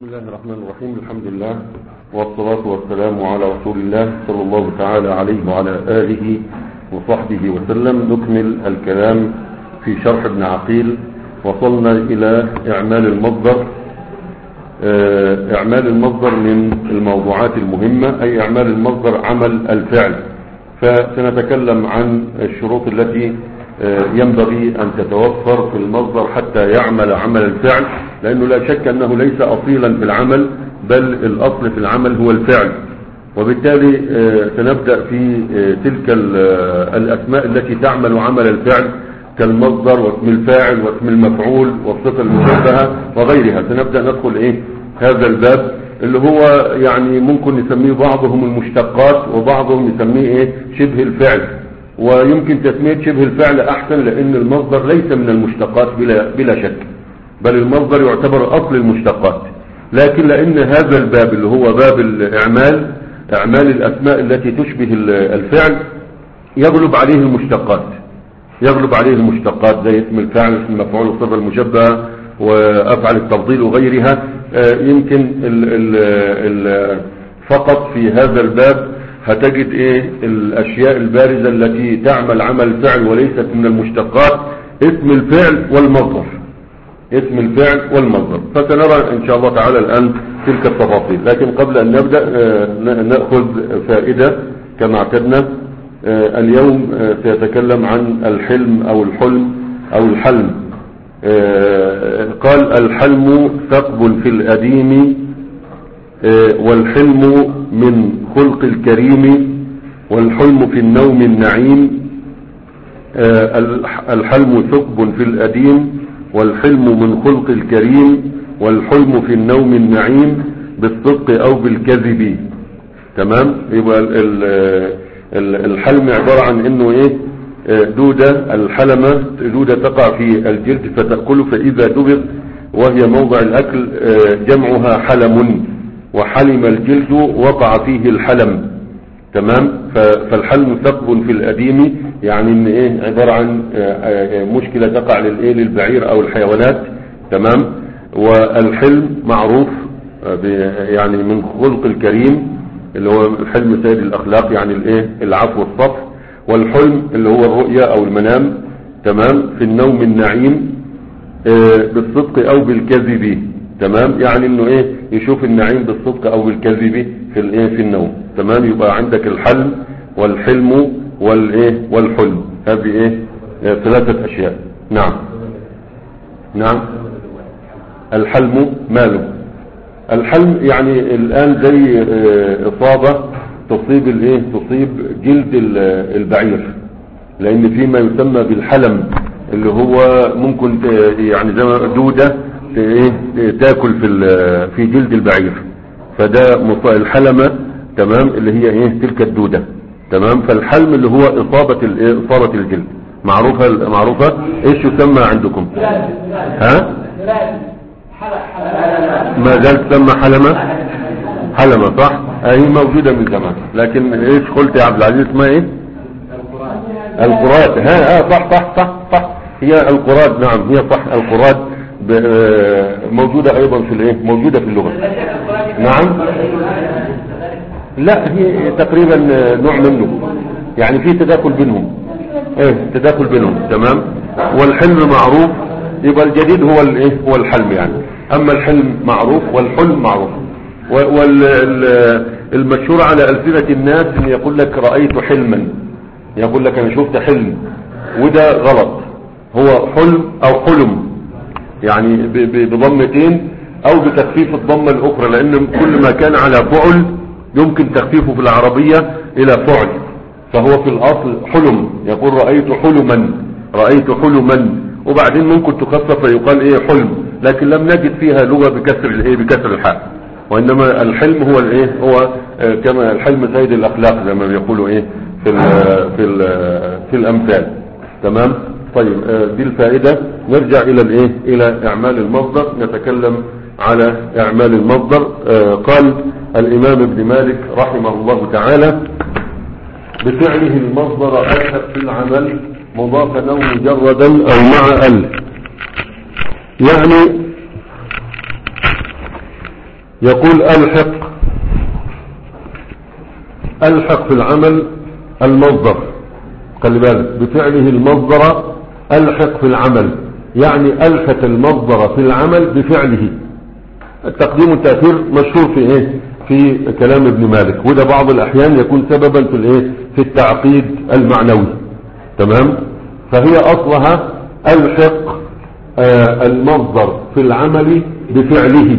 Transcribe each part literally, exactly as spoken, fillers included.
بسم الله الرحمن الرحيم. الحمد لله والصلاة والسلام على رسول الله صلى الله تعالى عليه وعلى آله وصحبه وسلم. نكمل الكلام في شرح ابن عقيل. وصلنا إلى إعمال المصدر. إعمال المصدر من الموضوعات المهمة، أي إعمال المصدر عمل الفعل. فسنتكلم عن الشروط التي ينبغي أن تتوفر في المصدر حتى يعمل عمل الفعل، لأنه لا شك أنه ليس أصيلا في العمل، بل الأصل في العمل هو الفعل. وبالتالي سنبدأ في تلك الأسماء التي تعمل عمل الفعل كالمصدر واسم الفاعل واسم المفعول والصفة المشبهة وغيرها. سنبدأ ندخل إيه هذا الباب اللي هو يعني ممكن نسميه بعضهم المشتقات وبعضهم يسميه إيه شبه الفعل. ويمكن تسمية شبه الفعل أحسن، لأن المصدر ليس من المشتقات بلا, بلا شك، بل المصدر يعتبر أصل المشتقات. لكن لأن هذا الباب اللي هو باب الإعمال، إعمال الأسماء التي تشبه الفعل، يغلب عليه المشتقات يغلب عليه المشتقات زي اسم الفاعل اسم المفعول والصفة المشبهة وأفعل التفضيل وغيرها. يمكن ال ال ال فقط في هذا الباب هتجد ايه الاشياء البارزة التي تعمل عمل الفعل وليست من المشتقات، اسم الفعل والمصدر اسم الفعل والمصدر. فسنرى ان شاء الله تعالى الان تلك التفاصيل. لكن قبل ان نبدأ نأخذ فائدة كما اعتدنا. اليوم سيتكلم عن الحلم او الحلم او الحلم. قال الحلم ثقب في الأديم، والحلم من خلق الكريم، والحلم في النوم النعيم. الحلم ثقب في الأديم، والحلم من خلق الكريم، والحلم في النوم النعيم، بالصدق أو بالكذب. تمام. يبقى الحلم عبارة عن انه ايه دودة. الحلمة دودة تقع في الجلد فتأكله، فإذا دبغ وهي موضع الأكل جمعها حلم، وحلم الجلد وقع فيه الحلم. تمام. فالحلم ثقب في الأديم، يعني ان ايه عبارة عن مشكلة تقع للايه للبعير او الحيوانات. تمام. والحلم معروف يعني من خلق الكريم، اللي هو الحلم سيد الأخلاق، يعني الايه العفو والصفح. والحلم اللي هو الرؤية او المنام. تمام. في النوم النعيم، بالصدق او بالكذب. تمام. يعني انه ايه يشوف النعيم بالصدق او بالكذب في الايه في النوم. تمام. يبقى عندك الحلم والحلم والايه والحلم. هذه ايه ثلاثة اشياء. نعم نعم. الحلم ماله؟ الحلم يعني الان زي اصابة تصيب الايه تصيب جلد البعير، لان فيما يسمى بالحلم اللي هو ممكن يعني زي دودة تاكل في في جلد البعير، فده الحلمة. تمام. اللي هي ايه تلك الدودة. تمام. فالحلم اللي هو اصابة اصابة الجلد معروفة معروفة ايش يسمى عندكم؟ ها ما زال تسمى حلمة حلمة صح. هي موجودة من زمان، لكن ايش قلت يا عبد العزيز اسمها ايه؟ القراد. ها اه صح صح صح صح هي القراد. نعم هي صح القراد موجودة ايضا في الايه موجودة في اللغة. نعم. لا هي تقريبا نوع منه، يعني في تداخل بينهم. ايه تداخل بينهم. تمام. والحلم معروف، يبقى الجديد هو الايه هو الحلم يعني. اما الحلم معروف والحلم معروف. والمشهور على ألسنة الناس ان يقول لك رأيت حلما، يقول لك انا شفت حلم، وده غلط. هو حلم او حلم، يعني بضمتين او بتخفيف الضمة الاخرى، لان كل ما كان على فعل يمكن تخفيفه في العربية الى فعل، فهو في الاصل حلم. يقول رأيت حلما رأيت حلما، وبعدين ممكن تخفف فيقال ايه حلم، لكن لم نجد فيها لغة بكسر الايه بكسر الحاء. وانما الحلم هو الايه هو آه كما الحلم سيد الاخلاق زي ما بيقولوا ايه في ال في ال في الامثال. تمام. طيب آه دي الفائدة. نرجع الى الايه الى اعمال المصدر. نتكلم على اعمال المصدر. آه قال الامام ابن مالك رحمه الله تعالى: بفعله المصدر اذهب في العمل مضافا او مجردا او مع ال. يعني يقول الحق الحق في العمل المصدر، خلي بالك بفعله المصدر الحق في العمل، يعني الحق المصدر في العمل بفعله. التقديم والتأخير مشهور في ايه في كلام ابن مالك، وده بعض الاحيان يكون سببا في الايه في التعقيد المعنوي. تمام. فهي اصلها الحق آه المصدر في العمل بفعله،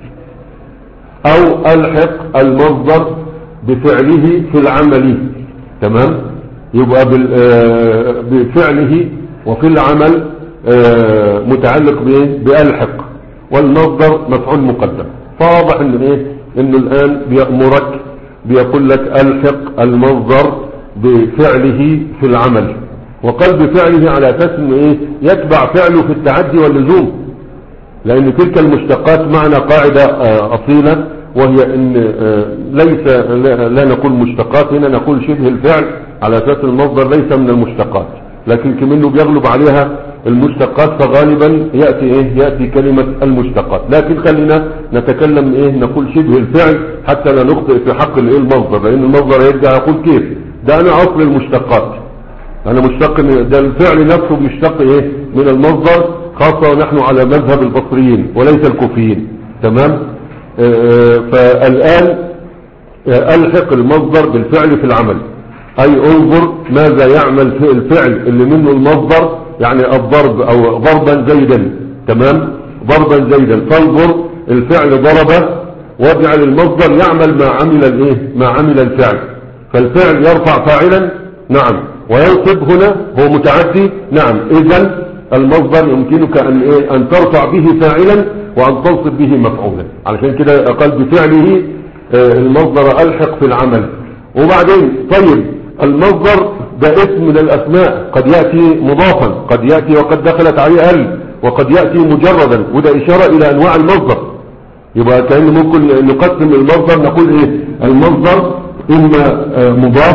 او الحق المصدر بفعله في العمل. تمام. يبقى آه بفعله وفي العمل آه متعلق بايه بالحق، والمصدر مفعول مقدم. فواضح ان ايه انه الان بيأمرك بيقول لك الحق المصدر بفعله في العمل، وقال بفعله على اساس انه ايه يتبع فعله في التعدي واللزوم، لان تلك المشتقات معنى قاعدة آه اصيلة، وهي ان آه ليس لا, لا نقول مشتقات هنا، نقول شبه الفعل على اساس المصدر ليس من المشتقات، لكن كمنه بيغلب عليها المشتقات فغالبا يأتي ايه يأتي كلمة المشتقات. لكن خلينا نتكلم ايه نقول شبه الفعل حتى لا نخطئ في حق الايه المصدر، لان المصدر يرجع يقول كيف ده انا اصل المشتقات، انا مشتق ده الفعل نفسه بيشتق ايه من المصدر، خاصة ونحن على مذهب البصريين وليس الكوفيين. تمام. آه فالان آه الحق المصدر بالفعل في العمل، اي انظر ماذا يعمل في الفعل اللي منه المصدر، يعني الضرب او ضربا زيدا. تمام. ضربا زيدا، فانظر الفعل ضرب واجعل المصدر يعمل ما عمل الايه ما عمل الفعل، فالفعل يرفع فاعلا نعم، وينصب هنا هو متعدي نعم، اذا المصدر يمكنك ان ايه ان ترفع به فاعلا وان تنصب به مفعولا. علشان كده قال بفعله آه المصدر الحق في العمل. وبعدين طيب المصدر ده اسم من الاسماء، قد يأتي مضافا، قد يأتي وقد دخلت عليه ال، وقد يأتي مجردا، وده اشارة الى انواع المصدر. يبقى كأن ممكن نقسم المصدر نقول ايه المصدر اما مضاف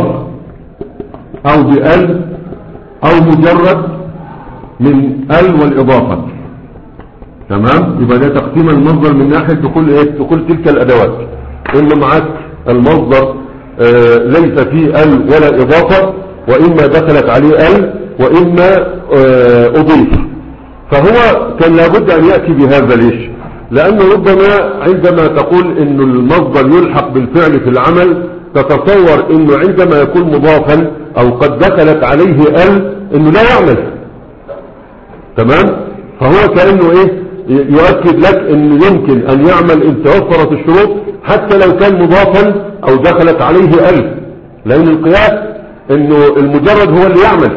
او بال او مجرد من ال والاضافة. تمام. يبقى ده تقسيم المصدر من ناحية دخول ايه دخول تلك الادوات، اما معك المصدر آه ليس فيه ال ولا اضافة، واما دخلت عليه ال واما آه اضيف، فهو كان لابد ان يأتي بهذا. ليش؟ لانه ربما عندما تقول انه المصدر يلحق بالفعل في العمل تتصور انه عندما يكون مضافا او قد دخلت عليه ال انه لا يعمل. تمام. فهو كأنه ايه يؤكد لك انه يمكن ان يعمل ان توفرت الشروط حتى لو كان مضافا او دخلت عليه ال، لان القياس انه المجرد هو اللي يعمل،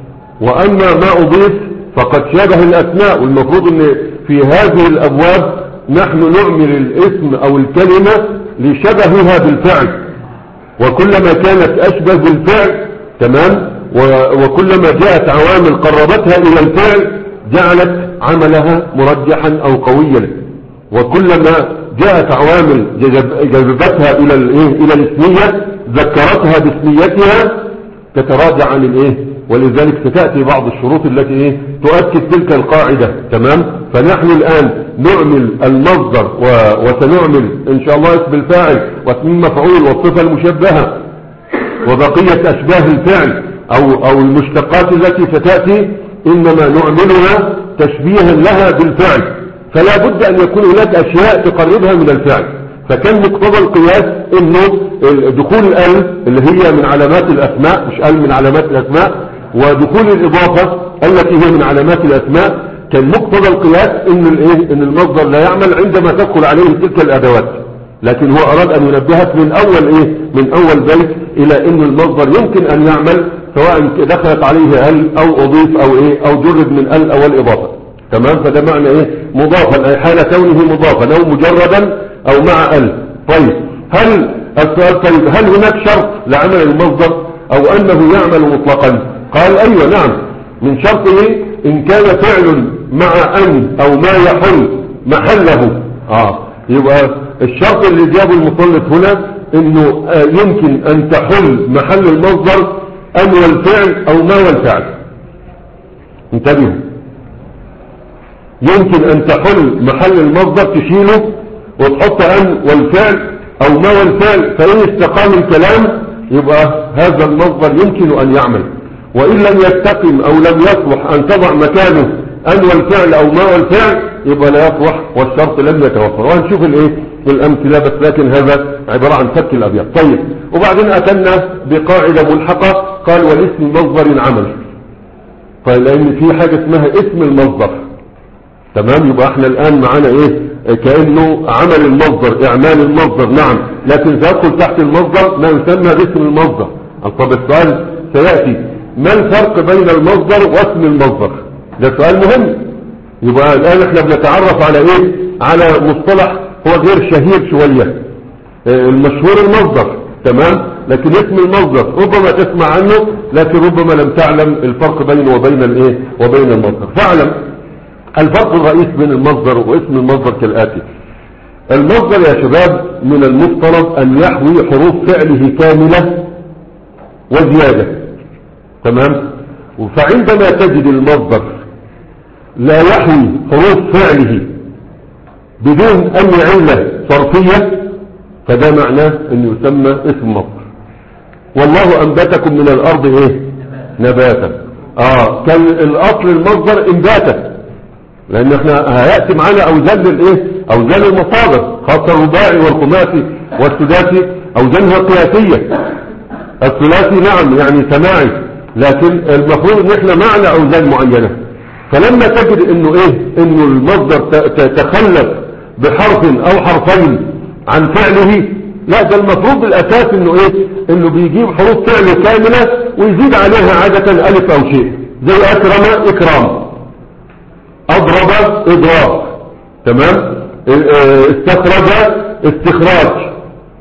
واما ما اضيف فقد شابه الاسماء، والمفروض ان في هذه الابواب نحن نعمل الاسم او الكلمة لشبهها بالفعل، وكلما كانت اشبه بالفعل تمام وكلما جاءت عوامل قربتها الى الفعل جعلت عملها مرجحا او قويا، وكلما جاءت عوامل جذبتها الى الايه الى الاسمية ذكرتها باسميتها تتراجع عن الايه، ولذلك ستأتي بعض الشروط التي ايه تؤكد تلك القاعدة. تمام. فنحن الان نعمل المصدر و... وسنعمل ان شاء الله اسم الفاعل واسم المفعول والصفة المشبهة وبقية اشباه الفعل او او المشتقات التي ستأتي، انما نعملها تشبيها لها بالفعل، فلا بد ان يكون هناك اشياء تقربها من الفعل. فكان مقتضى القياس انه دخول ال اللي هي من علامات الاسماء، مش ال من علامات الاسماء، ودخول الاضافة التي هي من علامات الاسماء، كان مقتضى القياس ان الايه ان المصدر لا يعمل عندما تدخل عليه تلك الادوات. لكن هو اراد ان ينبهك من اول ايه من اول بيت الى ان المصدر يمكن ان يعمل سواء دخلت عليه ال او اضيف او ايه او جرد من ال او الاضافة. تمام. فده معنى ايه مضافا، اي حال كونه مضافا او مجردا او مع ال. طيب هل السؤال طيب هل هناك شرط لعمل المصدر او انه يعمل مطلقا؟ قال ايوه نعم، من شرطه ان كان فعل مع ان او ما يحل محله. اه يبقى الشرط اللي جابه المصنف هنا انه آه يمكن ان تحل محل المصدر ان والفعل او ما والفعل. انتبهوا، يمكن ان تحل محل المصدر تشيله وتحط ان والفعل او ما والفعل، فان استقام الكلام يبقى هذا المصدر يمكن ان يعمل، وان لم يستقم او لم يصلح ان تضع مكانه ان والفعل او ما والفعل يبقى لا يصلح والشرط لم يتوفر. وهنشوف الايه الامثله، بس لكن هذا عباره عن فك الابيات. طيب، وبعدين اتنا بقاعده ملحقه، قال والاسم مصدر عمل. فلان في حاجه اسمها اسم المصدر، تمام؟ يبقى احنا الان معانا ايه؟ كانه عمل المصدر، اعمال المصدر، نعم، لكن سيدخل تحت المصدر ما يسمى باسم المصدر. طب السؤال سياتي، ما الفرق بين المصدر واسم المصدر؟ ده سؤال مهم. يبقى الان احنا بنتعرف على ايه؟ على مصطلح هو غير شهير شويه، المشهور المصدر، تمام؟ لكن اسم المصدر ربما تسمع عنه لكن ربما لم تعلم الفرق بينه وبين الايه وبين المصدر. فاعلم الفرق الرئيس بين المصدر واسم المصدر كالآتي. المصدر يا شباب من المفترض ان يحوي حروف فعله كاملة وزيادة، تمام؟ فعندما تجد المصدر لا يحوي حروف فعله بدون اي علة صرفية فده معناه انه يسمى اسم مصدر. والله انبتكم من الارض ايه؟ نباتا. اه كان الاصل المصدر انباتا، لان احنا هيأتي معانا اوزان الايه اوزان المصادر، خاصة الرباعي والخماسي والسداسي اوزانها قياسية. الثلاثي نعم يعني سماعي، لكن المفروض ان احنا معنا اوزان معينة. فلما تجد انه ايه انه المصدر تخلف بحرف او حرفين عن فعله، لا ده المفروض بالاساس انه ايه انه بيجيب حروف فعله كاملة ويزيد عليها عادة الف او شيء، زي اكرم اكرام، اضرب اضراب، تمام؟ استخرج استخراج،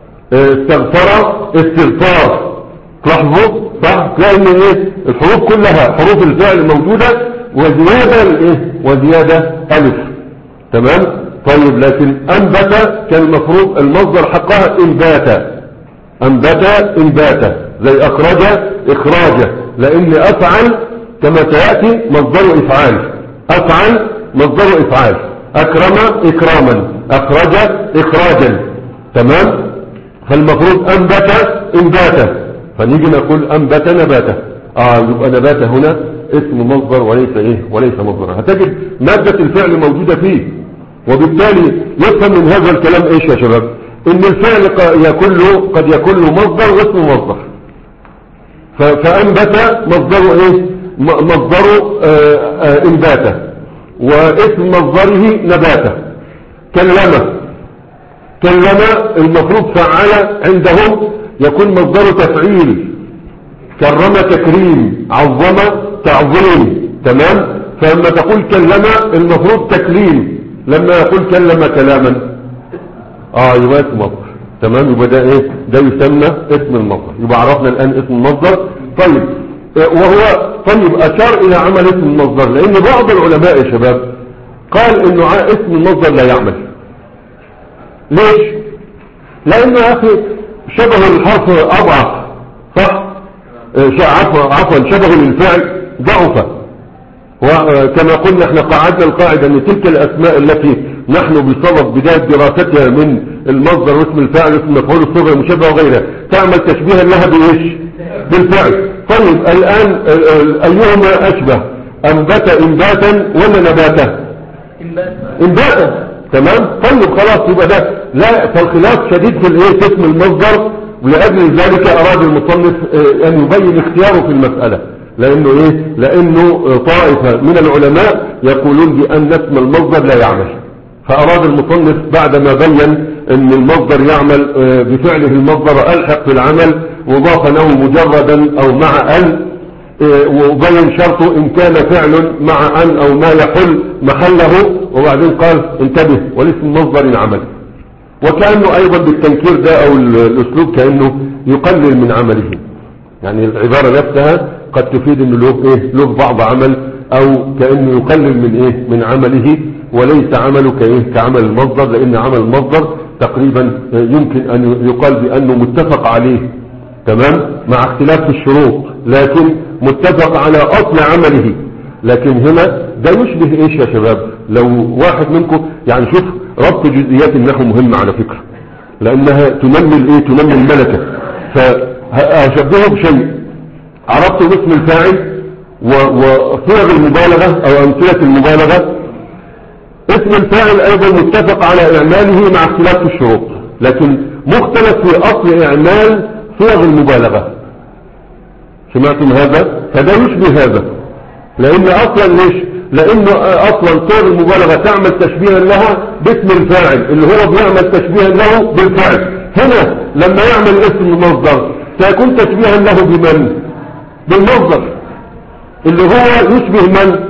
استغفر استغفار. تلاحظوا صح؟ تلاقي ان ايه الحروف كلها حروف الفعل موجودة وزيادة الايه وزيادة الف، تمام؟ طيب، لكن انبت كان المفروض المصدر حقها انبات، انبت انبات، زي اخرج اخراج، لان افعل كما سيأتي مصدر افعال، افعل مصدر افعال، اكرم اكراما، اخرج اخراجا، تمام؟ فالمفروض انبت انباتا، فنيجي نقول انبت نباتا. اه يبقى نباتا هنا اسم مصدر وليس ايه وليس مصدر. هتجد مادة الفعل موجودة فيه، وبالتالي يفهم من هذا الكلام ايش يا شباب؟ ان الفعل يكون له قد يكون له مصدر واسم مصدر. فانبت مصدره ايه مصدره انباتا، واسم مصدره نباتا. كلمة كلم المفروض فعل عندهم يكون مصدره تفعيل، كرم تكريم، عظم تعظيم، تمام؟ فلما تقول كلم المفروض تكليم، لما يقول كلم كلاما اه يبقى اسم مصدر، تمام؟ يبقى ده ايه ده يسمى اسم المصدر. يبقى عرفنا الان اسم المصدر. طيب، وهو طيب اشار الى عمل اسم المصدر، لان بعض العلماء يا شباب قال انه اسم المصدر لا يعمل. ليش؟ لانه يا اخي شبه الحرف اضعف، صح؟ عفوا عفوا شبه للفعل ضعف. وكما قلنا احنا قاعدنا القاعدة ان تلك الاسماء التي نحن بصدد بداية دراستها من المصدر واسم الفاعل واسم مفعول الصيغة المشبه وغيرها تعمل تشبيها لها بايش؟ بالفعل. طيب الان ايهما اشبه؟ انبت انباتا ولا نباتا؟ انباتا، تمام؟ طيب خلاص يبقى ده لا، فالخلاف شديد في الايه اسم المصدر، ولأجل ذلك اراد المصنف ان يبين اختياره في المسألة، لانه ايه لانه طائفة من العلماء يقولون بان اسم المصدر لا يعمل، فاراد المصنف بعدما بين ان المصدر يعمل بفعله المصدر الحق في العمل وضاف له مجردا او مع ان، وبين شرطه ان كان فعل مع ان او ما يحل محله، وبعدين قال انتبه والاسم مصدر عمل. وكأنه ايضا بالتنكير ده او الاسلوب كأنه يقلل من عمله، يعني العبارة نفسها قد تفيد انه له ايه له بعض عمل، او كأنه يقلل من ايه من عمله، وليس عمله كايه كعمل المصدر، لان عمل المصدر تقريبا يمكن ان يقال بانه متفق عليه، تمام؟ مع اختلاف الشروط، لكن متفق على اصل عمله. لكن هنا ده يشبه ايش يا شباب؟ لو واحد منكم يعني شوف ربط جزئيات النحو مهم على فكرة، لانها تنمي الايه تنمي الملكة. فهشبهه بشيء عرفت اسم الفاعل وصيغ المبالغة او امثلة المبالغة. اسم الفاعل ايضا متفق على اعماله مع اختلاف في الشروط، لكن مختلف في اصل اعمال صيغ المبالغة. سمعتم هذا؟ فده يشبه هذا، لان اصلا ليش؟ لانه اصلا صيغ المبالغة تعمل تشبيها لها باسم الفاعل اللي هو بيعمل تشبيها له بالفعل. هنا لما يعمل اسم المصدر سيكون تشبيها له بمن؟ بالمصدر اللي هو يشبه من؟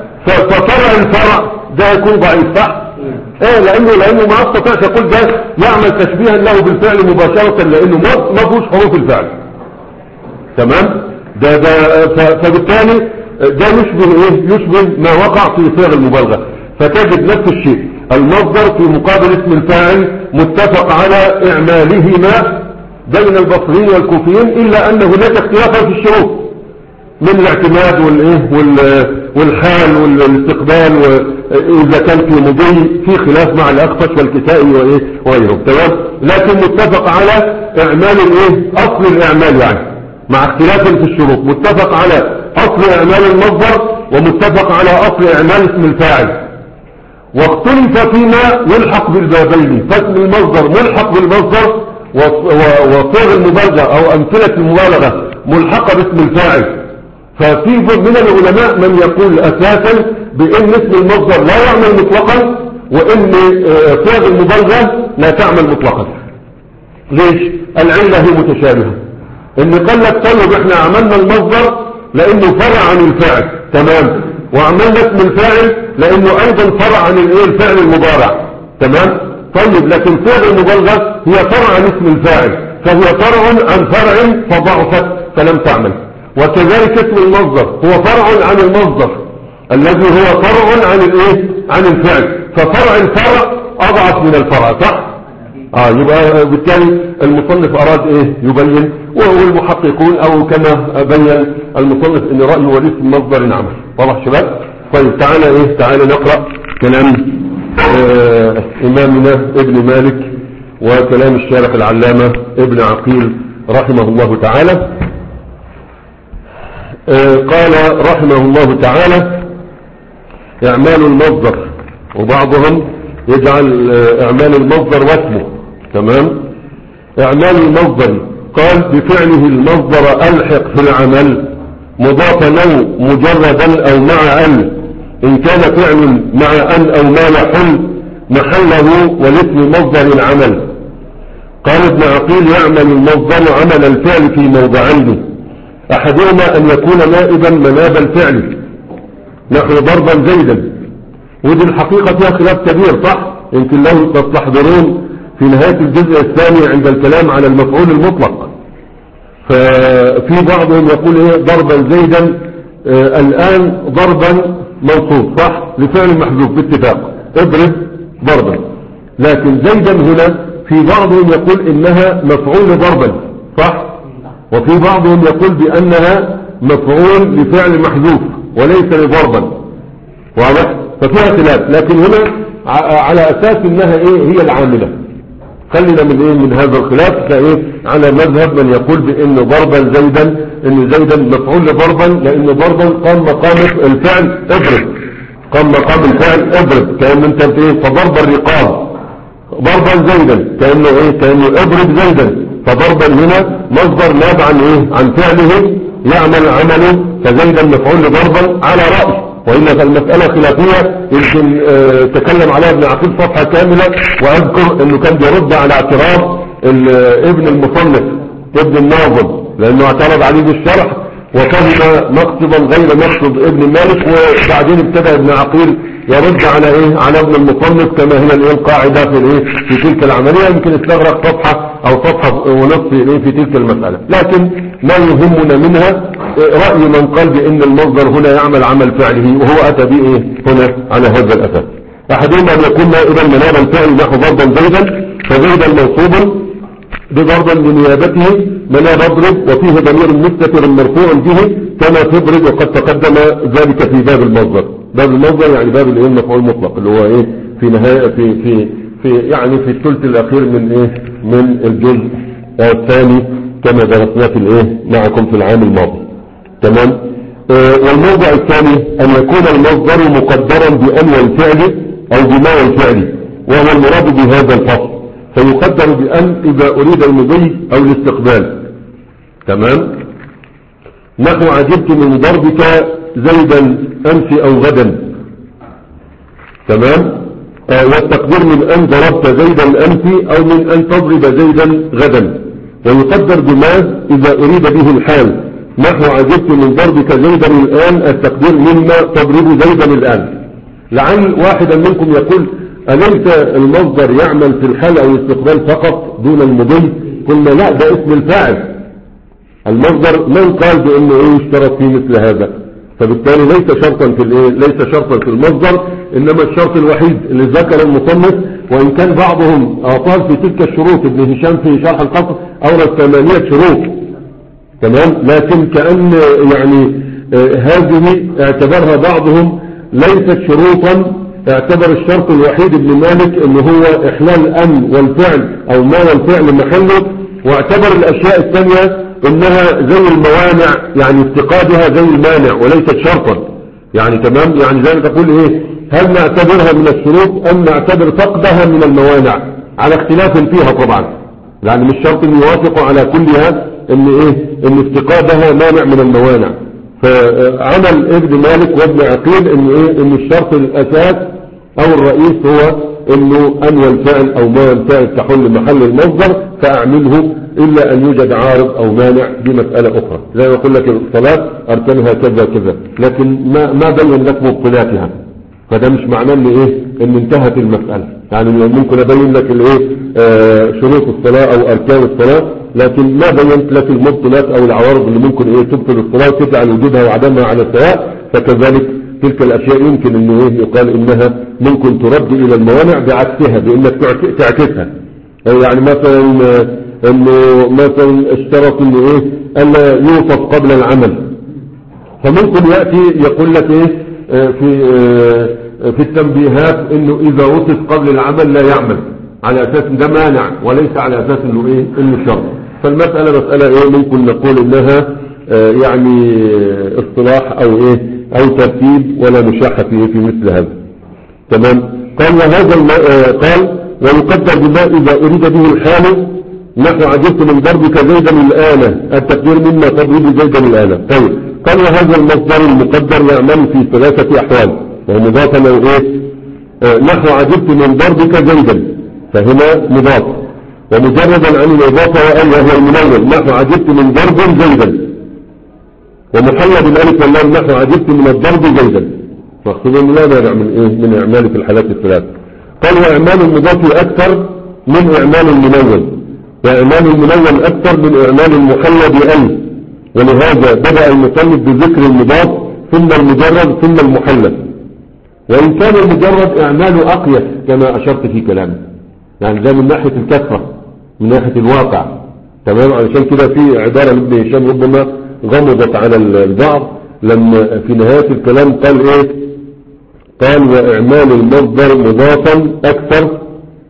ففرع الفرع ده يكون ضعيف صح؟ ايه لانه لانه ما استطيعش يقول ده يعمل تشبيها له بالفعل مباشرة، لانه ما ما فيهوش حروف الفعل. تمام؟ ده ده فبالتالي ده يشبه ايه؟ يشبه ما وقع في صيغ المبالغة. فتجد نفس الشيء، المصدر في مقابل اسم الفاعل متفق على اعمالهما بين البصريين والكوفيين، الا ان هناك اختلافا في الشروط من الاعتماد والايه والحال والاستقبال، واذا كان في مضي في خلاف مع الاخفش والكسائي وايه وغيرهم. تمام؟ لكن متفق على اعمال الايه اصل الاعمال، يعني مع اختلاف في الشروط. متفق على اصل اعمال المصدر ومتفق على اصل اعمال اسم الفاعل، واختلف فيما يلحق بالبابين. فاسم المصدر ملحق بالمصدر، وصيغ المبالغة او امثلة المبالغة ملحقة باسم الفاعل. ففي من العلماء من يقول اساسا بان اسم المصدر لا يعمل مطلقا، وان صيغ المبالغة لا تعمل مطلقا. ليش؟ العلة هي متشابهة. ان قال لك طيب احنا عملنا المصدر لانه فرع عن الفعل، تمام، وعملنا اسم الفاعل لانه ايضا فرع عن الايه الفعل المضارع، تمام. طيب لكن صيغ المبالغة هي فرع عن اسم الفاعل، فهي فرع عن فرع فضعفت فلم تعمل. وكذلك اسم المصدر هو فرع عن المصدر الذي هو فرع عن الايه عن الفعل، ففرع الفرع اضعف من الفرع، صح؟ اه يبقى بالتالي المصنف اراد ايه يبين، والمحققون او كما بين المصنف ان رأيه وليس المصدر نعمل. واضح شباب؟ طيب تعالى ايه تعالى نقرأ كلام آه امامنا ابن مالك وكلام الشارح العلامة ابن عقيل رحمه الله تعالى. آه قال رحمه الله تعالى: اعمال المصدر، وبعضهم يجعل آه اعمال المصدر واسمه، تمام. اعمال المصدر قال: بفعله المصدر الحق في العمل مضافا او مجردا او مع ان، ان كان فعل مع ان او ما يحل محله والاسم مصدر العمل. قال ابن عقيل: يعمل المصدر عمل الفعل في موضعين، احدهما ان يكون نائبا مناب الفعل نحو ضربا زيدا، ودي الحقيقة فيها خلاف كبير، صح؟ يمكن لو تستحضرون في نهاية الجزء الثاني عند الكلام على المفعول المطلق، ففي بعضهم يقول ايه ضربا زيدا آه الان ضربا منصوب، صح؟ لفعل محذوف باتفاق، اضرب ضربا. لكن زيدا هنا في بعضهم يقول انها مفعول ضربا، صح؟ وفي بعضهم يقول بانها مفعول لفعل محذوف وليس لضربا. واضح؟ ففيها خلاف، لكن هنا على اساس انها ايه هي العاملة. خلينا من ايه من هذا الخلاف كايه على مذهب من يقول بان ضربا زيدا ان زيدا مفعول لضربا، لان ضربا قام مقام الفعل اضرب، قام مقام الفعل اضرب، كأن انت ايه فضرب الرقاب ضربا زيدا، كأنه ايه كأنه اضرب زيدا. فضربا هنا مصدر ناب عن ايه عن فعله يعمل عمله، فزيدا مفعول لضربا على رأي، وإلا فالمسألة خلافية يمكن اه تكلم عليها ابن عقيل صفحة كاملة. وأذكر أنه كان بيرد على اعتراض ابن المصنف ابن الناظم، لأنه اعترض عليه بالشرح وفهم مقصدا غير مقصد ابن مالك، وبعدين ابتدى ابن عقيل يرد على ايه على ابن المصنف كما هي الايه القاعدة في الايه في تلك العملية. يمكن استغرق صفحة او صفحة ونصف الايه في تلك المسألة، لكن ما يهمنا منها رأي من قال بان المصدر هنا يعمل عمل فعله، وهو اتى به ايه هنا على هذا الاساس. احدهما ان يكون نائبا مناب الفعل نحو ضربا زيدا، فزيدا منصوبا بضربا لنيابته مناب اضرب، وفيه ضمير مستتر مرفوع به كما تضرب، وقد تقدم ذلك في باب المصدر. باب المصدر يعني باب الايه المفعول المطلق اللي هو ايه في نهاية في في في يعني في الثلث الاخير من ايه من الجزء الثاني كما درسناه في الايه معكم في العام الماضي. تمام. آه والموضع الثاني ان يكون المصدر مقدرا بأن والفعل او بما والفعل، وهو المراد بهذا الفصل، فيقدر بأن اذا اريد المضي او الاستقبال. تمام. نحو عجبت من ضربك زيدا امس او غدا. تمام. آه والتقدير من ان ضربت زيدا امس او من ان تضرب زيدا غدا. ويقدر بما اذا اريد به الحال، نحو عجبت من ضربك زيدا الان، التقدير مما تضرب زيدا الان. لعل واحدا منكم يقول أليس المصدر يعمل في الحال او الاستقبال فقط دون المضي؟ قلنا لا، ده اسم الفاعل. المصدر من قال بانه ايه يشترط فيه مثل هذا؟ فبالتالي ليس شرطا في الايه ليس شرطا في المصدر، انما الشرط الوحيد اللي ذكر المصنف، وان كان بعضهم اطال في تلك الشروط، ابن هشام في شرح القصر اورد ثمانية شروط. تمام. لكن كأن يعني آه هذه اعتبرها بعضهم ليست شروطا، اعتبر الشرط الوحيد ابن مالك انه هو احلال ان والفعل او ما والفعل محله، واعتبر الاشياء الثانية انها زي الموانع، يعني افتقادها زي المانع وليست شرطا. يعني تمام. يعني زي ما تقول ايه، هل نعتبرها من الشروط ام نعتبر فقدها من الموانع؟ على اختلاف فيها طبعا، يعني مش شرط ان يوافقوا على كلها ان ايه ان افتقادها مانع من الموانع. فعمل ابن مالك وابن عقيل ان ايه ان الشرط الاساس او الرئيس هو انه ان والفعل او ما والفعل تحل محل المصدر فاعمله الا ان يوجد عارض او مانع، دي مسألة اخرى. زي ما اقول لك الصلاة اركانها كذا كذا، لكن ما ما بين لك مبطلاتها، فده مش معناه ان ايه ان انتهت المسألة. يعني ممكن ابين لك الايه آه شروط الصلاة او اركان الصلاة، لكن ما بينت لك المبطلات او العوارض اللي ممكن ايه تبطل الصلاة وتجعل وجودها وعدمها على السواء. فكذلك تلك الاشياء يمكن انه ايه يقال انها ممكن ترد الى الموانع بعكسها، بانك تعكسها. يعني مثلا انه مثلا اشترط انه ايه الا يوصف قبل العمل، فممكن يأتي يقول لك ايه في في التنبيهات انه اذا وصف قبل العمل لا يعمل، على اساس ده مانع وليس على اساس انه ايه انه شرط. فالمسألة مسألة ايه ممكن نقول انها يعني اصطلاح او ايه او ترتيب، ولا مشاحة فيه في مثل هذا. تمام. قال وهذا الم... قال ويقدر بما اذا اريد به الحال، نحو عجبت من ضربك زيدا الآن، التقدير مما تضرب زيدا الآن. طيب. قال وهذا المصدر المقدر يعمل في ثلاثة احوال، وهو مضاف له ايه آه نحو عجبت من ضربك زيدا، فهنا مضاف، ومجردا عن الاضافة وان وهو المنون نحو عجبت من ضرب زيدا، ومحلى بالالف واللام نحو عجبت من الضرب زيدا، مقصود لا مانع من ايه من اعمال في الحالات الثلاث. قال واعمال المضاف اكثر من اعمال المنون، واعمال المنون اكثر من اعمال المحلى بال، ولهذا بدأ المصنف بذكر المضاف ثم المجرد ثم المحلى، وإن كان المجرد إعماله أقيس كما أشرت في كلامي، يعني ده من ناحية الكثرة من ناحية الواقع. تمام. علشان كده في عبارة لابن هشام ربما غمضت على البعض لما في نهاية الكلام قال إيه قال وإعمال المصدر مضافا أكثر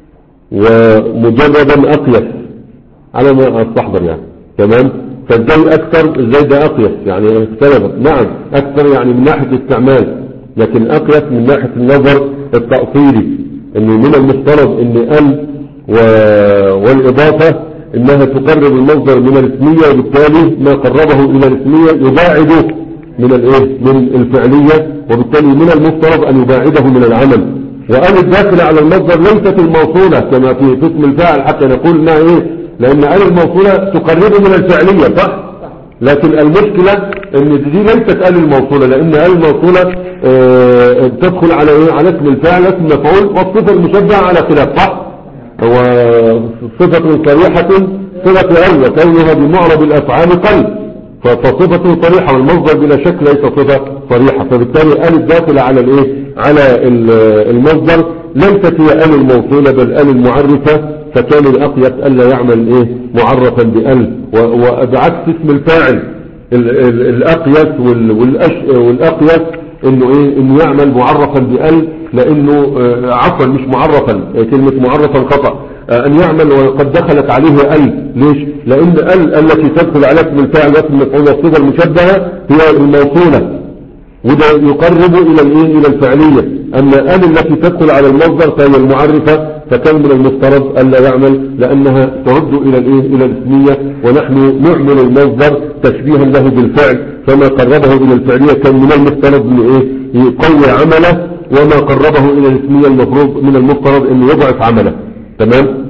ومجردا أقيس، على ما أستحضر يعني. تمام. فازاي اكثر ازاي ده اقيس؟ يعني اختلفت. نعم اكثر يعني من ناحية استعمال، لكن اقيس من ناحية النظر التأصيلي، انه من المفترض ان ال و... والاضافة انها تقرب المصدر من الاسمية، وبالتالي ما قربه الى الاسمية يباعده من الايه من الفعلية، وبالتالي من المفترض ان يباعده من العمل. وال الداخل على المصدر ليست الموصولة كما في قسم الفاعل حتى نقول انها ايه، لأن آل الموصولة تقربه من الفعلية صح؟ لكن المشكلة ان دي ليست آل الموصولة، لأن آل الموصولة اه تدخل على ايه على اسم الفاعل اسم مفعول، والصفة المشبهة على خلاف صح؟ هو صفة صريحة صفة آل، وكونها بمعرب الأفعال قل، فصفة صريحة والمصدر بلا شك ليس صفة صريحة، فبالتالي آل الداخل على الايه على المصدر ليست هي آل الموصولة بل آل المعرفة، فكان الأقيس ألا يعمل إيه معرفا بأل، وبعكس اسم الفاعل الأقيس والأقيس انه ايه انه يعمل معرفا بال، لانه آه عفوا مش معرفا، كلمة معرفا خطأ، آه ان يعمل وقد دخلت عليه ال. ليش؟ لان ال التي تدخل على اسم الفاعل واسم المفعول والصيغة المشبهة هي الموصولة، وده يقرب الى الايه الى الفعلية. اما ال التي تدخل على المصدر فهي المعرفة، فكان من المفترض الا يعمل لانها ترد الى الايه الى الاسمية، ونحن نعمل المصدر تشبيها له بالفعل، فما قربه الى الفعلية كان من المفترض انه ايه يقوي عمله، وما قربه الى الاسمية المفروض من المفترض انه يضعف عمله. تمام.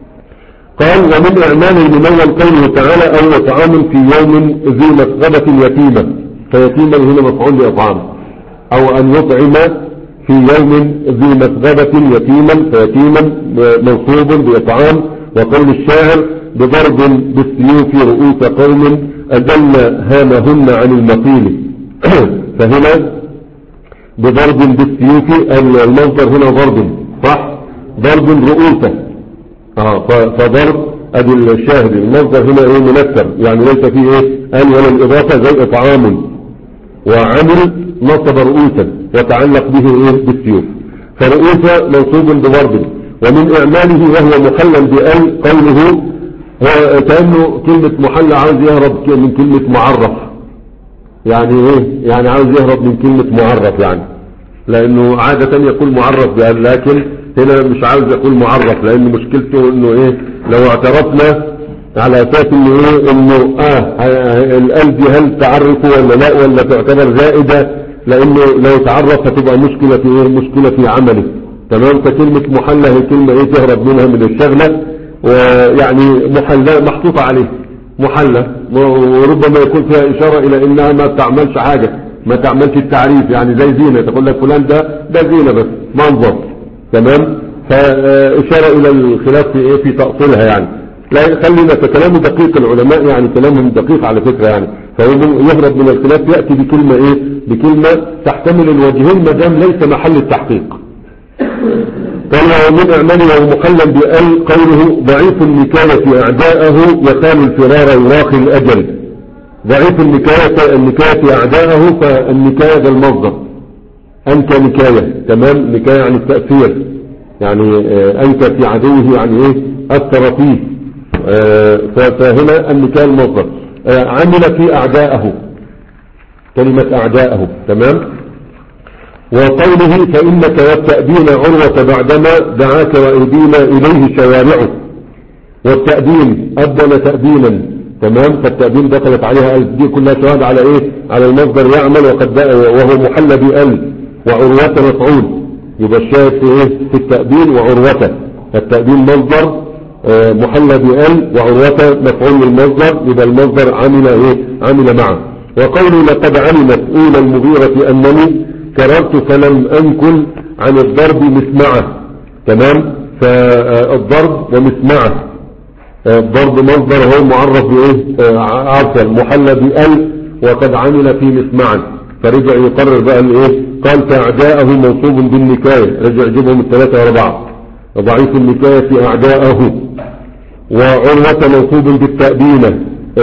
قال ومن اعمال الممول قوله تعالى او طعام في يوم ذي مسغبة يتيمة، فيتيما هنا مفعول لإطعام، او ان يطعم في يوم ذي مسغبة يتيما، فيتيما منصوب بإطعام. وقول الشاعر بضرب بالسيوف رؤوس قوم أجل هامهن عن المقيل فهنا بضرب بالسيوف المصدر هنا ضرب، صح؟ ضرب رؤوسه، اه فضرب ادي الشاهد، المصدر هنا ايه منكر، يعني ليس فيه ايه ان ولا الاضافه، زي اطعام، وعمل نصب رؤوسا وتعلق به ايه بالسيوف، فرؤوسه منصوب بضرب. ومن اعماله وهو محلا بال قوله، وكأنه كلمة محل عاوز يهرب من كلمة معرف، يعني ايه يعني عاوز يهرب من كلمة معرف، يعني لانه عادة يقول معرف بال، لكن هنا مش عاوز يقول معرف، لان مشكلته انه ايه لو اعترفنا على اساس انه ايه انه اه الال دي هل تعرف ولا لا، ولا تعتبر زائدة، لانه لو تعرف هتبقى مشكلة في ايه مشكلة في عمله. تمام. فكلمة محلة هي كلمة ايه تهرب منها من الشغلة، ويعني محلة محطوطة عليه محلة، وربما يكون فيها اشارة الى انها ما تعملش حاجة، ما تعملش التعريف، يعني زي زينة، تقول لك فلان ده ده زينة بس منظر. تمام. فاشارة الى الخلاف في ايه في تأصيلها، يعني لا خلينا كلام دقيق، العلماء يعني كلامهم دقيق على فكرة، يعني فهو يهرب من الخلاف يأتي بكلمة ايه بكلمة تحتمل الوجهين ما دام ليس محل التحقيق. قال ومن اعماله ومحلا بال قوله ضعيف النكاية اعداءه يخال الفرار يراخي الاجل. ضعيف النكاية النكاية اعداءه، فالنكاية ده المصدر، انكى نكاية. تمام. نكاية يعني التأثير، يعني انكى في عدوه يعني ايه اثر فيه، فهنا النكاية المصدر. عمل في اعداءه، كلمة اعداءه. تمام. وقوله فإنك والتأدين عروة بعدما دعاك وإيدينا إليه شوارعه. والتأدين أدن تأدينا. تمام. فالتأدين دخلت عليها ألف، دي كلها شهاد على إيه على المصدر يعمل، وقد وهو محل بأل، وعروة مفعول، يبقى الشاهد في إيه في التأدين وعروة. التأدين مصدر محل بأل، وعروة مفعول للمصدر، يبقى المصدر عمل إيه عمل معه. وقوله لقد علمت أولى المغيرة أنني كررت فلم أنكل عن الضرب مسمعه. تمام. فالضرب ومسمعه، الضرب مصدر هو معرف بإيه عارفا محل بأل، وقد عمل في مسمعا، فرجع يقرر بقى الايه قال فأعداءه منصوب بالنكاية، رجع يجيبهم الثلاثة واربعة. ضعيف النكاية أعداءه. وعروة منصوب بالتأبينة،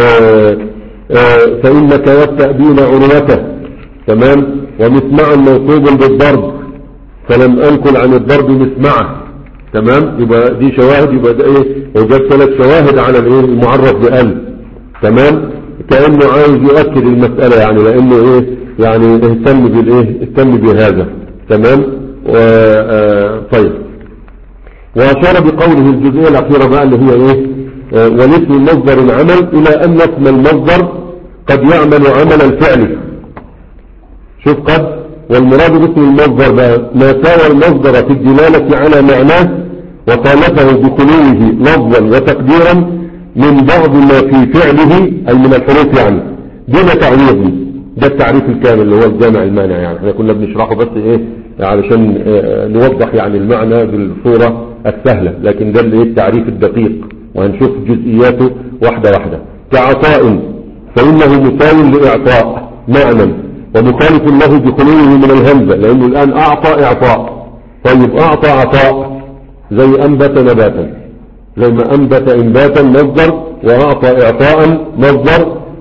فإنك والتأبين عروته. تمام. ومسمعا منصوب بالضرب، فلم أنكل عن الضرب مسمعه. تمام. يبقى دي شواهد، يبقى ده ايه وجد ثلاث شواهد على الايه المعرف بأل. تمام. كأنه عاوز يؤكد المسألة، يعني لأنه ايه يعني اهتم بالايه اهتم بهذا. تمام. و آه طيب. وأشار بقوله الجزئية الأخيرة بقى اللي هي ايه آه والاسم مصدر العمل، إلى أن اسم المصدر قد يعمل عمل الفعل. شوف قد، والمراد باسم المصدر بقى ما ساوى المصدر في الدلالة على معناه وخالفه بخلوه لفظا وتقديرا من بعض ما في فعله، أي من الحروف يعني دون تعويض. ده التعريف الكامل اللي هو الجامع المانع، يعني احنا كنا بنشرحه بس ايه علشان اه نوضح يعني المعنى بالصورة السهلة، لكن ده اللي التعريف الدقيق، وهنشوف جزئياته واحدة واحدة. كعطاء فإنه مساو لإعطاء معنى، ومخالف له بخلوه من الهمزة، لأنه الآن أعطى إعطاء. طيب أعطى عطاء زي أنبت نباتا، زي ما أنبت إنباتا مصدر، وأعطى إعطاء مصدر،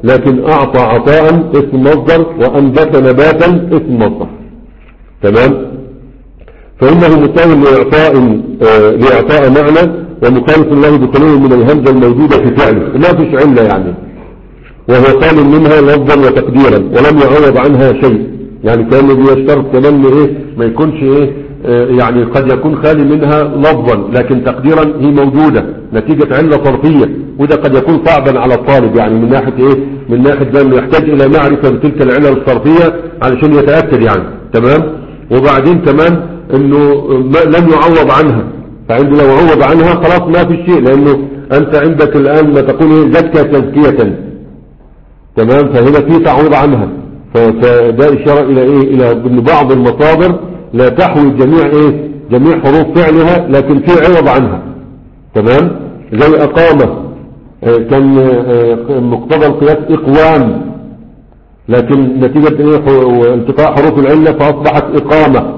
لكن أعطى عطاء اسم مصدر، وأنبت نباتا اسم مصدر. تمام. فإنه مساوي لإعطاء آه لإعطاء معنى، ومخالف له بخلوه من الهمزة الموجودة في فعله، ما فيش علة يعني، وهو خال منها لفظا وتقديرا ولم يعوض عنها شيء. يعني كان بيشترط كمان ايه ما يكونش ايه آه يعني قد يكون خالي منها لفظا لكن تقديرا هي موجودة نتيجة علة صرفية، وده قد يكون صعبا على الطالب يعني من ناحية ايه من ناحية بأنه يحتاج الى معرفة بتلك العلة الصرفية علشان يتأكد يعني. تمام. وبعدين كمان انه لم يعوض عنها، فعنده لو عوض عنها خلاص ما في شيء، لانه انت عندك الان ما تقول ايه زكى تزكية. تمام. فهنا في تعويض عنها، فده اشارة الى ايه الى ان بعض المصادر لا تحوي جميع ايه جميع حروف فعلها لكن في عوض عنها. تمام. زي اقامة كان مقتضى القياس اقوام، لكن نتيجة ايه انتقاء حروف العلة فاصبحت اقامة.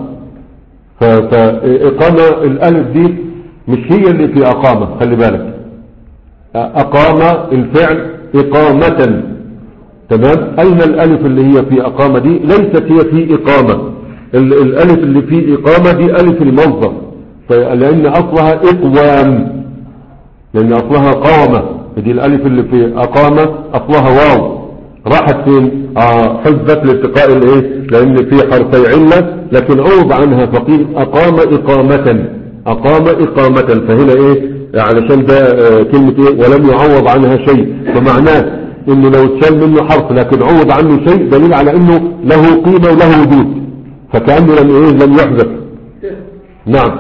فاقامة الالف دي مش هي اللي في اقامة، خلي بالك، اقامة الفعل اقامة. تمام. اين الالف اللي هي في اقامة دي؟ ليست هي في اقامة، الالف اللي في اقامة دي الف المصدر، لان اصلها اقوام، لان اصلها قامة، دي الالف اللي في اقامة اصلها واو، راحت فين؟ آه حذفت لالتقاء الايه لان في حرفي علة، لكن عوض عنها فقيل اقام اقامة، اقام اقامة. فهنا ايه علشان ده آه كلمة ايه ولم يعوض عنها شيء، فمعناه انه لو اتشال منه حرف لكن عوض عنه شيء دليل على انه له قيمة وله وجود، فكأنه لم ايه لم يحذف. نعم.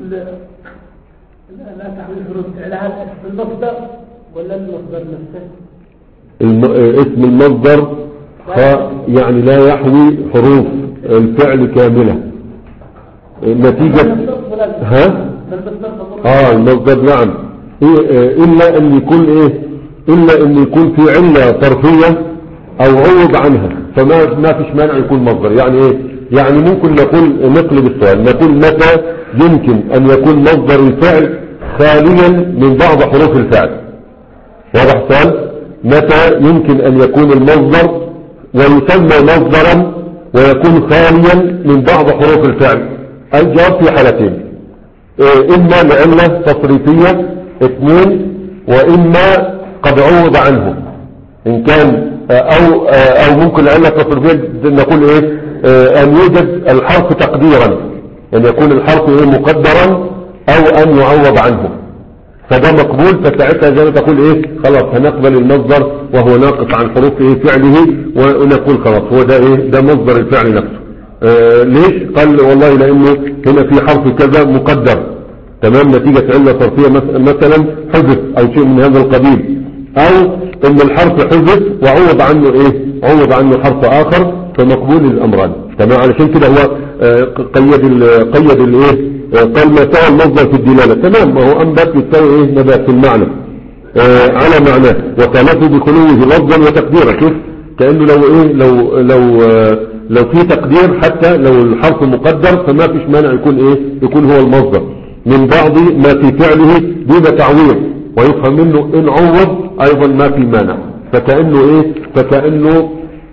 لا تعمل حروف فعلها المصدر ولا المصدر نفسه؟ الم... اسم المصدر يعني لا يحوي حروف الفعل كاملة نتيجة ها اه المصدر نعم إيه الا ان يكون ايه الا ان يكون في علة طرفية او عوض عنها، فما ما فيش مانع يكون مصدر. يعني ايه يعني ممكن نقول نقلب السؤال نقول متى يمكن ان يكون مصدر الفعل خاليا من بعض حروف الفعل؟ واضح السؤال؟ متى يمكن ان يكون المصدر ويسمى مصدرا ويكون خاليا من بعض حروف الفعل؟ الجواب في حالتين، إيه اما لعلة تصريفية اثنين، واما قد عوض عنه ان كان او او ممكن العلة التصريفية نقول ايه اه ان يوجد الحرف تقديرا، ان يكون الحرف ايه مقدرا او ان يعوض عنه، فده مقبول. فساعتها زي ما تقول ايه خلاص هنقبل المصدر وهو ناقص عن حروف ايه فعله ونقول خلاص هو ده ايه ده مصدر الفعل نفسه. اه ليش؟ قال والله لانه هنا في حرف كذا مقدر، تمام، نتيجة علة صرفية مثلا حذف او شيء من هذا القبيل، او ان الحرف حذف وعوض عنه ايه عوض عنه حرف اخر، فمقبول الامران. تمام. علشان كده هو اه قيد ال قيد الايه قال ما سوى المصدر في الدلالة. تمام. ما هو انبت يساوي ايه نبات في المعنى اه على معناه، وخالفه بخلوه لفظا وتقديرا. شوف كأنه لو ايه لو لو اه لو في تقدير حتى لو الحرف مقدر فما فيش مانع يكون ايه يكون هو المصدر من بعض ما في فعله دون تعويض، ويفهم منه ان عوض ايضا ما في مانع. فكأنه ايه فكأنه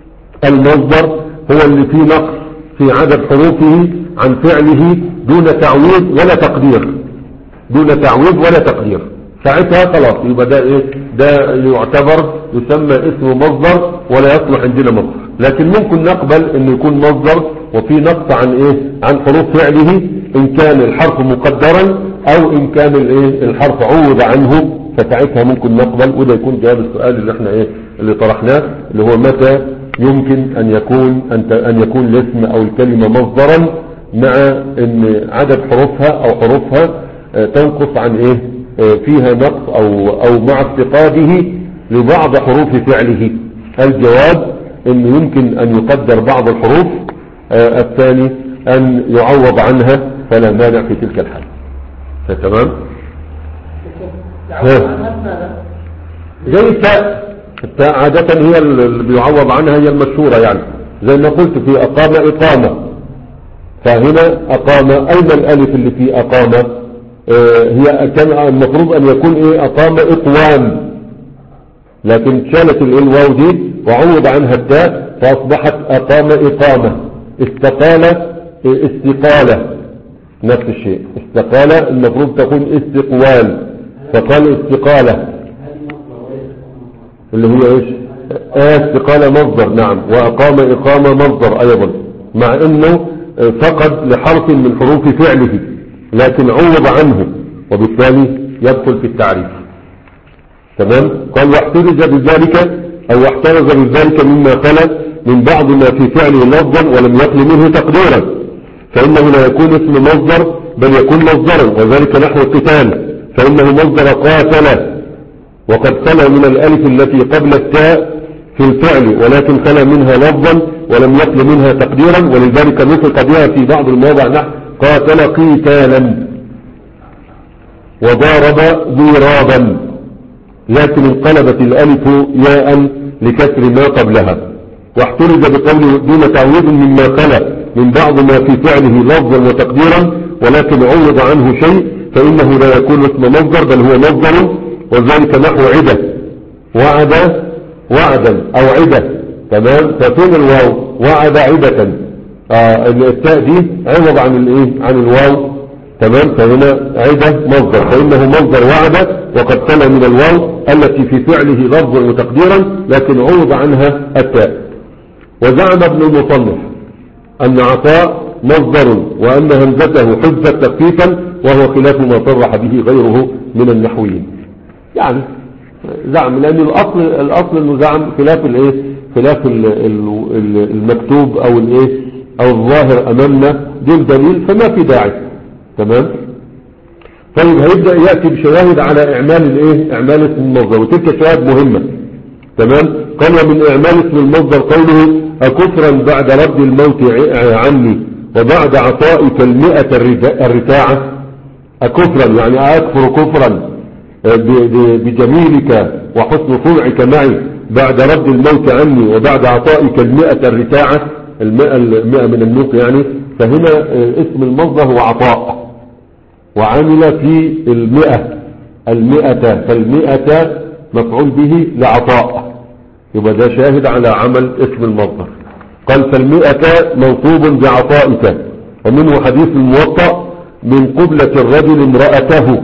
المصدر هو اللي فيه نقص في عدد حروفه عن فعله دون تعويض ولا تقدير، دون تعويض ولا تقدير. ساعتها خلاص يبقى ده ايه ده يعتبر يسمى اسم مصدر ولا يصلح عندنا مصدر. لكن ممكن نقبل انه يكون مصدر وفي نقص عن ايه عن حروف فعله ان كان الحرف مقدرا او ان كان الايه الحرف عوض عنه، فساعتها ممكن نقبل. وده يكون جواب السؤال اللي احنا ايه اللي طرحناه اللي هو متى يمكن ان يكون ان ان يكون الاسم او الكلمة مصدرا مع ان عدد حروفها او حروفها تنقص عن ايه فيها نقص او او مع افتقاده لبعض حروف فعله. الجواب انه يمكن ان يقدر بعض الحروف، الثاني ان يعوض عنها فلا مانع في تلك الحال. تمام. زي التاء، التاء عادة هي اللي بيعوض عنها هي المشهورة، يعني زي ما قلت في اقامة اقامة، فهنا اقامة اين الالف اللي في اقامة اه هي كان المفروض ان يكون ايه اقامة اقوام، لكن شالت الواو دي وعوض عنها التاء فأصبحت أقام إقامة. استقال استقالة، نفس الشيء. استقال المفروض تكون استقوال، فقال استقالة اللي هي ايش؟ استقالة مصدر، نعم. وأقام إقامة مصدر أيضا، مع أنه فقد لحرف من حروف فعله لكن عوض عنه وبالتالي يدخل في التعريف. تمام. قال واحترز بذلك أو احترز بذلك مما خلا من بعض ما في فعله لفظا ولم يخل منه تقديرا، فإنه لا يكون اسم مصدر بل يكون مصدرا، وذلك نحو القتال فإنه مصدر قاتل، وقد خلا من الألف التي قبل التاء في الفعل ولكن خلا منها لفظا ولم يخل منها تقديرا، ولذلك نطق بها في بعض المواضع نحو قاتل قتالا وضارب ضرابا، لكن انقلبت الألف ياء لكسر ما قبلها. واحترز بقوله دون تعويض مما خلا من بعض ما في فعله لفظا وتقديرا ولكن عوض عنه شيء فإنه لا يكون اسم مصدر بل هو مصدر، وذلك نحو عدة وعد وعدا أو عدة. تمام. ففين الواو؟ وعد عدة. آه التاء دي عوض عن الايه؟ عن الواو. تمام. فهنا عدة مصدر، فإنه مصدر وعد وقد خلا من الواو التي في فعله لفظا وتقديرا لكن عوض عنها التاء. وزعم ابن المصنف أن عطاء مصدر وأن همزته حذفت تخفيفا، وهو خلاف ما صرح به غيره من النحويين. يعني زعم، لأن الأصل الأصل إنه زعم خلاف الإيه؟ خلاف المكتوب أو الإيه؟ أو الظاهر أمامنا دون دليل فما في داعي. تمام. طيب هيبدأ يأتي بشواهد على إعمال الإيه؟ إعمال اسم المصدر، وتلك شواهد مهمة. تمام. قال ومن إعمال اسم المصدر قوله أكفرا بعد رد الموت عني وبعد عطائك المئة الرتاعة. أكفرا يعني أكفر كفرا بجميلك وحسن صنعك معي بعد رد الموت عني وبعد عطائك المئة الرتاعة، المئة, المئة من النوق يعني. فهنا اسم المصدر هو عطاء وعمل في المئة المئة، فالمئة مفعول به لعطاء، يبقى ده شاهد على عمل اسم المصدر. قال فالمئة موصوب بعطائك. ومنه حديث الموطأ من قبلة الرجل امرأته،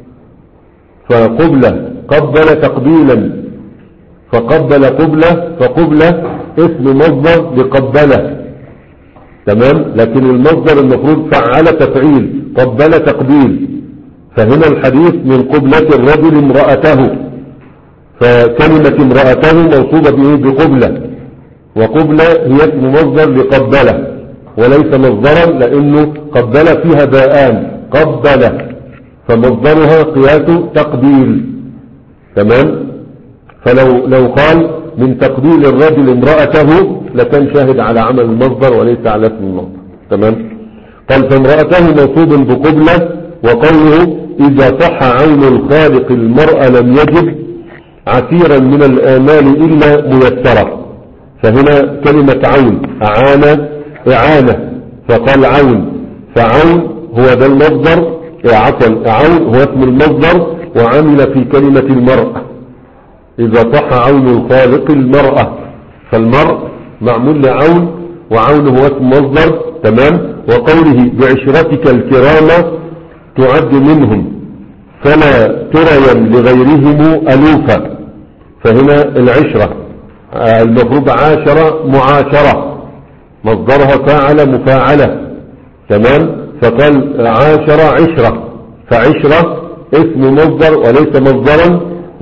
فقبلة قبل تقبيلا، فقبل قبلة، فقبلة اسم مصدر لقبلة. تمام. لكن المصدر المفروض فعل تفعيل، قبل تقبيل، فهنا الحديث من قبلة الرجل امرأته، فكلمة امرأته موصوبة به بقبلة، وقبلة هي اسم مصدر لقبلة وليس مصدرا لأنه قبل فيها باءان، قبل فمصدرها قياس تقبيل. تمام. فلو لو قال من تقبيل الرجل امرأته لكان شاهد على عمل المصدر وليس على اسم المصدر. تمام. قال فامرأته موصوب بقبلة. وقوله إذا صح عون الخالق المرأة لم يجب عسيرا من الآمال إلا ميسرة، فهنا كلمة عون أعانة إعانة، فقال عون، فعون هو ذا المصدر، عفوا عون هو اسم المصدر وعمل في كلمة المرأة. إذا صح عون الخالق المرأة، فالمرء معمول لعون وعون هو اسم مصدر. تمام. وقوله بعشرتك الكرامة تعد منهم فلا تريا لغيرهم ألوفا، فهنا العشرة المفروض عاشرة معاشرة، مصدرها فاعل مفاعلة. تمام. فقال عاشرة عشرة، فعشرة اسم مصدر وليس مصدرا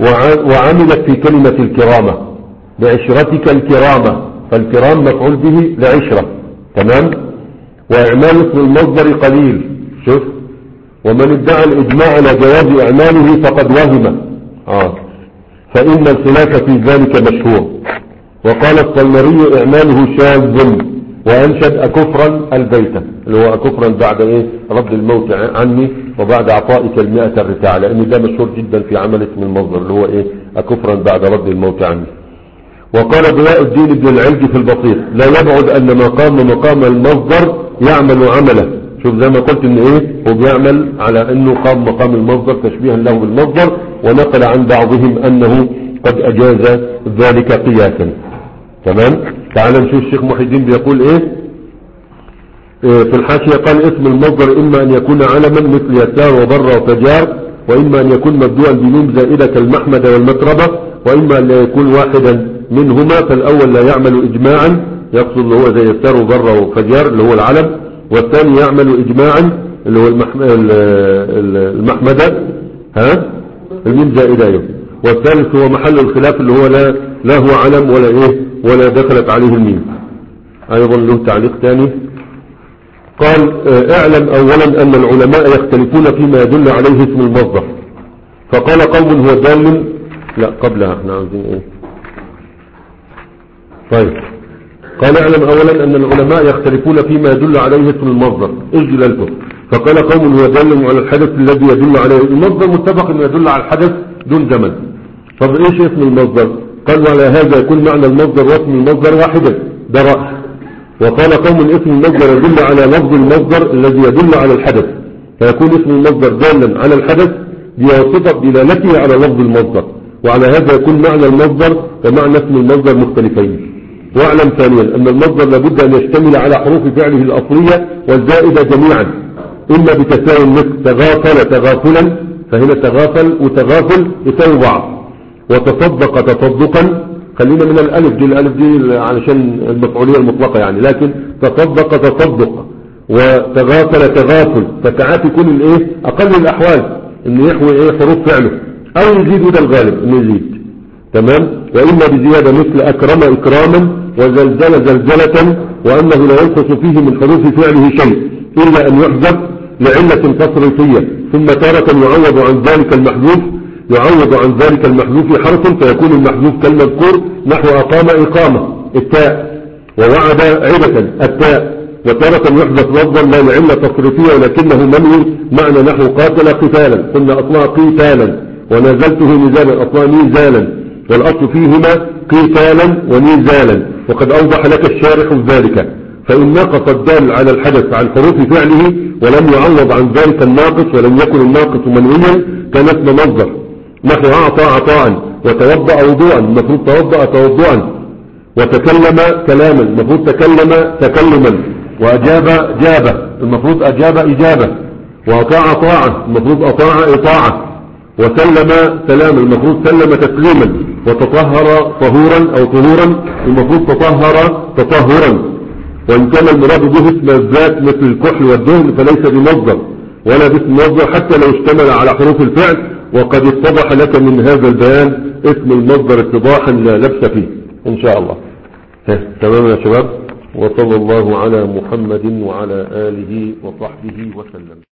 وعملت في كلمة الكرامة. بعشرتك الكرامة، فالكرام مفعول به لعشرة. تمام. وإعمال اسم المصدر قليل. شوف، ومن ادعى الإجماع على جواز إعماله فقد وهم، آه. فإن الخلاف في ذلك مشهور. وقال الطلمري إعماله شاذ، وأنشد أكفرا البيت، اللي هو أكفرا بعد إيه؟ رد الموت عني وبعد عطائك المئة الرتاع، لأن ده مشهور جدا في عمل اسم المصدر اللي هو إيه؟ أكفرا بعد رد الموت عني. وقال ضياء الدين ابن العلج في البسيط لا يبعد أن مقام مقام المصدر يعمل عمله. شوف زي ما قلت ان ايه هو بيعمل على انه قام مقام المصدر تشبيها له بالمصدر، ونقل عن بعضهم انه قد اجاز ذلك قياسا. تمام. تعال نشوف الشيخ محي الدين بيقول ايه في الحاشية. قال اسم المصدر إما أن يكون علما مثل يسار وبر وفجار، وإما أن يكون مبدوءا بنون زائدة كالمحمد والمتربة، وإما أن لا يكون واحدا منهما. فالأول لا يعمل إجماعا، يقصد اللي هو زي يسار وبر وفجار اللي هو العلم، والثاني يعمل إجماعا اللي هو المحمدة ها الميم زائدة أيوه. والثالث هو محل الخلاف اللي هو لا لا هو علم ولا إيه ولا دخلت عليه الميم. أيضا له تعليق ثاني. قال اعلم اولا ان العلماء يختلفون فيما يدل عليه اسم المصدر. فقال قوم هو دال، لا قبلها احنا عاوزين ايه. طيب قال اعلم اولا ان العلماء يختلفون فيما يدل عليه اسم المصدر، ايش دلالته؟ فقال قوم هو دال على الحدث الذي يدل عليه المصدر، متفق انه يدل على الحدث دون زمن. طب ايش اسم المصدر؟ قال وعلى هذا يكون معنى المصدر واسم المصدر واحدا، ده رأي. وقال قوم اسم المصدر يدل على لفظ المصدر الذي يدل على الحدث، فيكون اسم المصدر دالا على الحدث بواسطة دلالته على لفظ المصدر، وعلى هذا يكون معنى المصدر ومعنى اسم المصدر مختلفين. واعلم ثانيا ان المصدر لابد ان يشتمل على حروف فعله الاصلية والزائدة جميعا، اما بتساوي مثل تغافل تغافلا، فهنا تغافل وتغافل يساوي بعض، وتصدق تصدقا، خلينا من الالف دي، الالف دي علشان المفعولية المطلقة يعني، لكن تصدق تصدق وتغافل تغافل، فساعات يكون الايه اقل الاحوال انه يحوي ايه حروف فعله، او يزيد، وده الغالب انه يزيد. تمام. واما بزيادة مثل اكرم اكراما وزلزل زلزلة، وانه لا ينقص فيه من حروف فعله شيء الا ان يحذف لعلة تصريفية، ثم تارة يعوض عن ذلك المحذوف يعوض عن ذلك المحذوف حرف، فيكون المحذوف كالمذكور نحو أقام إقامة التاء، ووعد عدة التاء. وتارة يحذف لفظا لا لعلة تصريفية ولكنه منوي معنى نحو قاتل قتالا، قلنا أصلها قتالا، ونزلته نزالا أصلها نزالا، والأصل فيهما قتالا ونزالا، وقد أوضح لك الشارح ذلك. فإن ناقص الدال على الحدث عن حروف فعله ولم يعوض عن ذلك الناقص ولم يكن الناقص منويا كان اسم مصدر، نحو أعطى عطاء، وتوضأ وضوءا، المفروض توضأ توضؤا، وتكلم كلاما، المفروض تكلم تكلما، وأجاب جابة، المفروض أجاب إجابة، وأطاع طاعة، المفروض أطاع إطاعة، وسلم سلاما، المفروض سلم تسليما، وتطهر طهورا أو طهورا، المفروض تطهر تطهرا. وإن كان المراد به اسم الذات مثل الكحل والدهن فليس بمصدر ولا باسم مصدر حتى لو اشتمل على حروف الفعل، وقد اتضح لك من هذا البيان اسم المصدر اتضاحا لا لبس فيه ان شاء الله. تمام يا شباب، وصلى الله على محمد وعلى آله وصحبه وسلم.